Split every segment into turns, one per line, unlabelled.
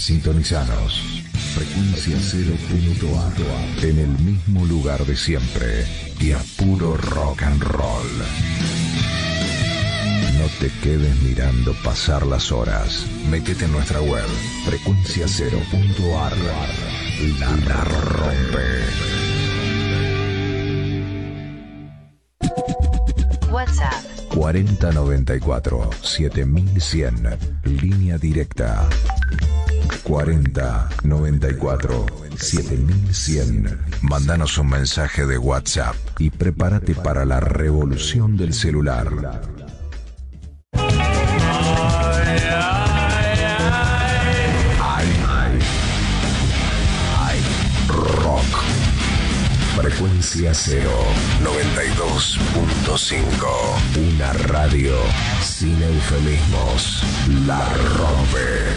Sintonizanos. Frecuencia0.ar. En el mismo lugar de siempre. Y a puro rock and roll. No te quedes mirando pasar las horas. Métete en nuestra web. Frecuencia0.ar. La rompe.
WhatsApp
4094 7100. Línea directa. 4094 7100. Mándanos un mensaje de WhatsApp y prepárate para la revolución del celular. Hay rock. Frecuencia 0 92.5. Una radio sin eufemismos. La rompe.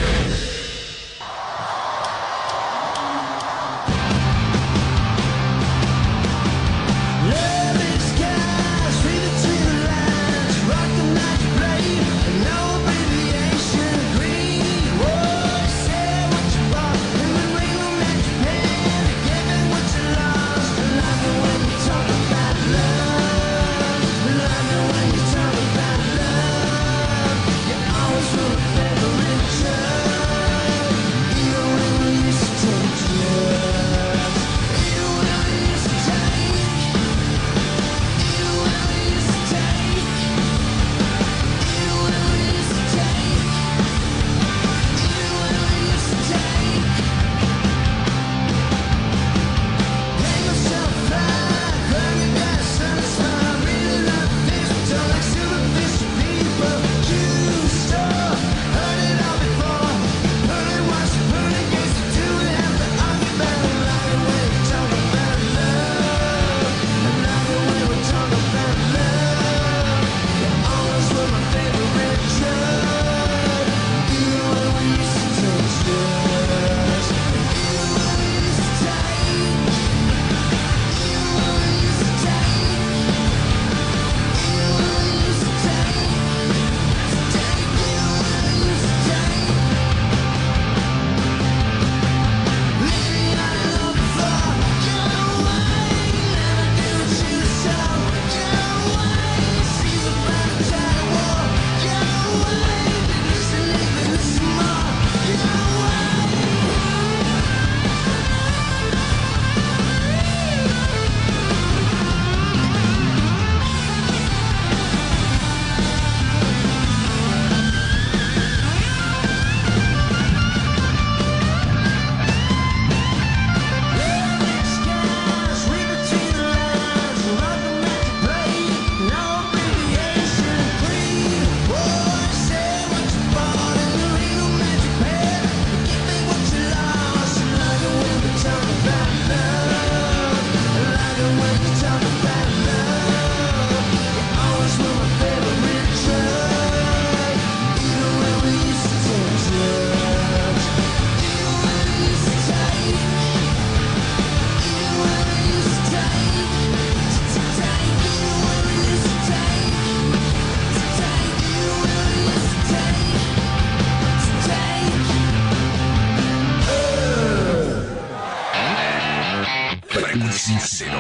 Frecuencia 0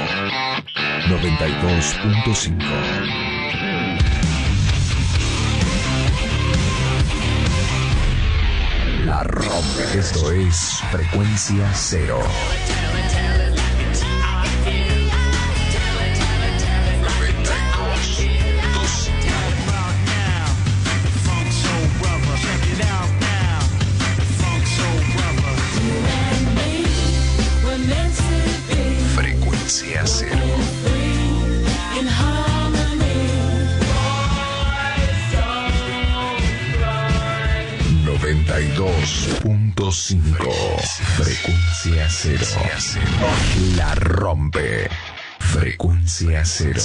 92.5. La rompe. Esto es Frecuencia 0. Frecuencia 0. 92.5. Frecuencia 0. La rompe. Frecuencia 0.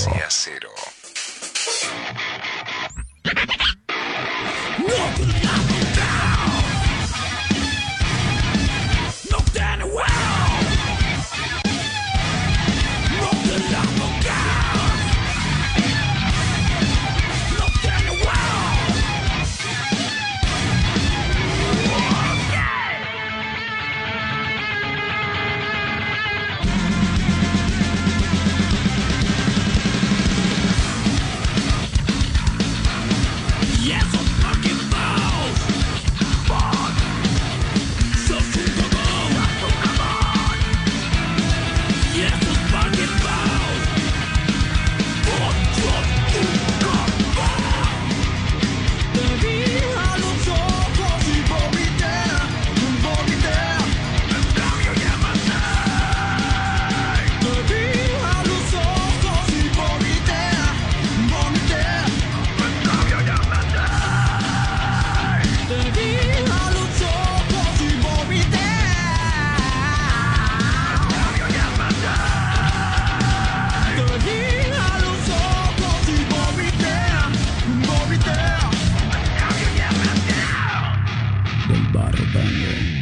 Depende.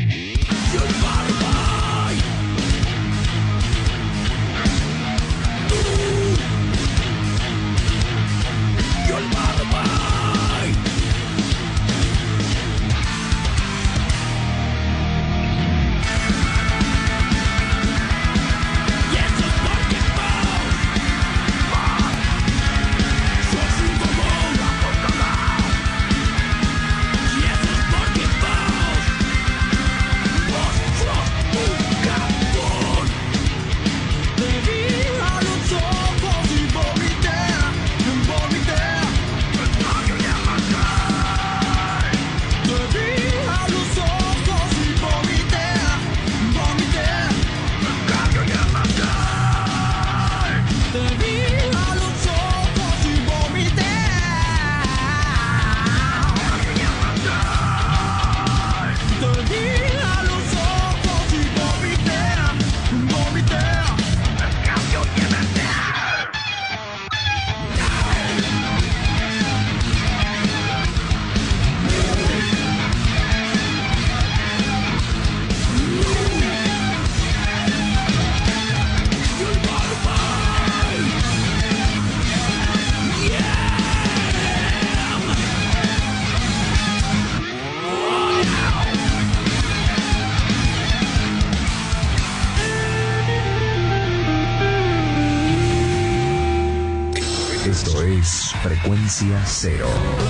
Esto es Frecuencia Cero.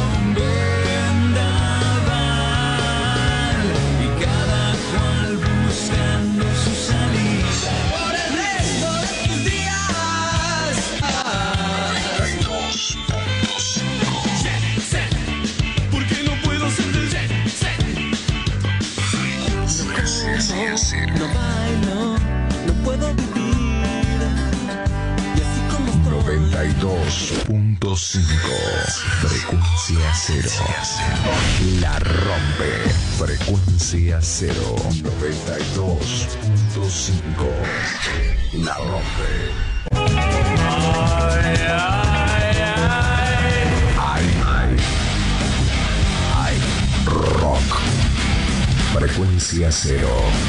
Y cada cual buscando su salida por el resto de tus días. 92.5. Porque no puedo ser del
Frecuencia Cero.
No bailo, no puedo vivir.
92.5. Frecuencia Cero. La rompe. Frecuencia Cero. 92.5. La rompe. Ay. Rock. Frecuencia Cero.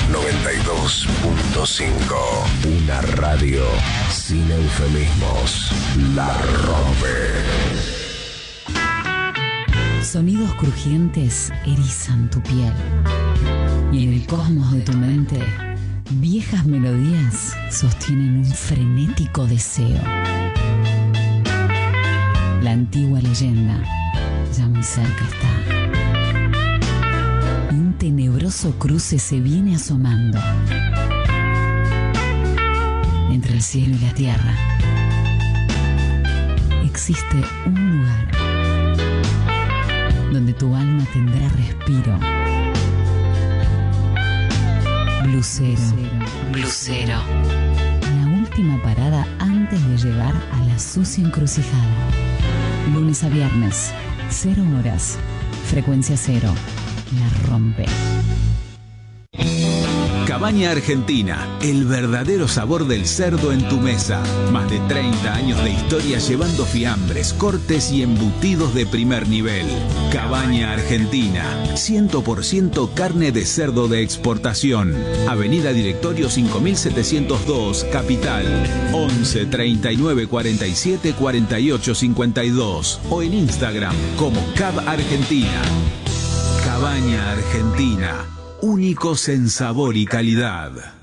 92.5. Una radio sin eufemismos. La rompe.
Sonidos crujientes erizan tu piel. Y en el cosmos de tu mente, viejas melodías sostienen un frenético deseo. La antigua leyenda ya muy cerca está. Un tenebroso cruce se viene asomando entre el cielo y la tierra. Existe un lugar donde tu alma tendrá respiro. Blusero. Blusero. La última parada antes de llegar a la sucia encrucijada. Lunes a viernes, 0 horas. Frecuencia Cero. La rompe.
Cabaña Argentina, el verdadero sabor del cerdo en tu mesa. Más de 30 años de historia llevando fiambres, cortes y embutidos de primer nivel. Cabaña Argentina, 100% carne de cerdo de exportación. Avenida Directorio 5702, Capital. 11 39 47 48 52 o en Instagram como Cab Argentina. Cabaña Argentina. Únicos en sabor y calidad.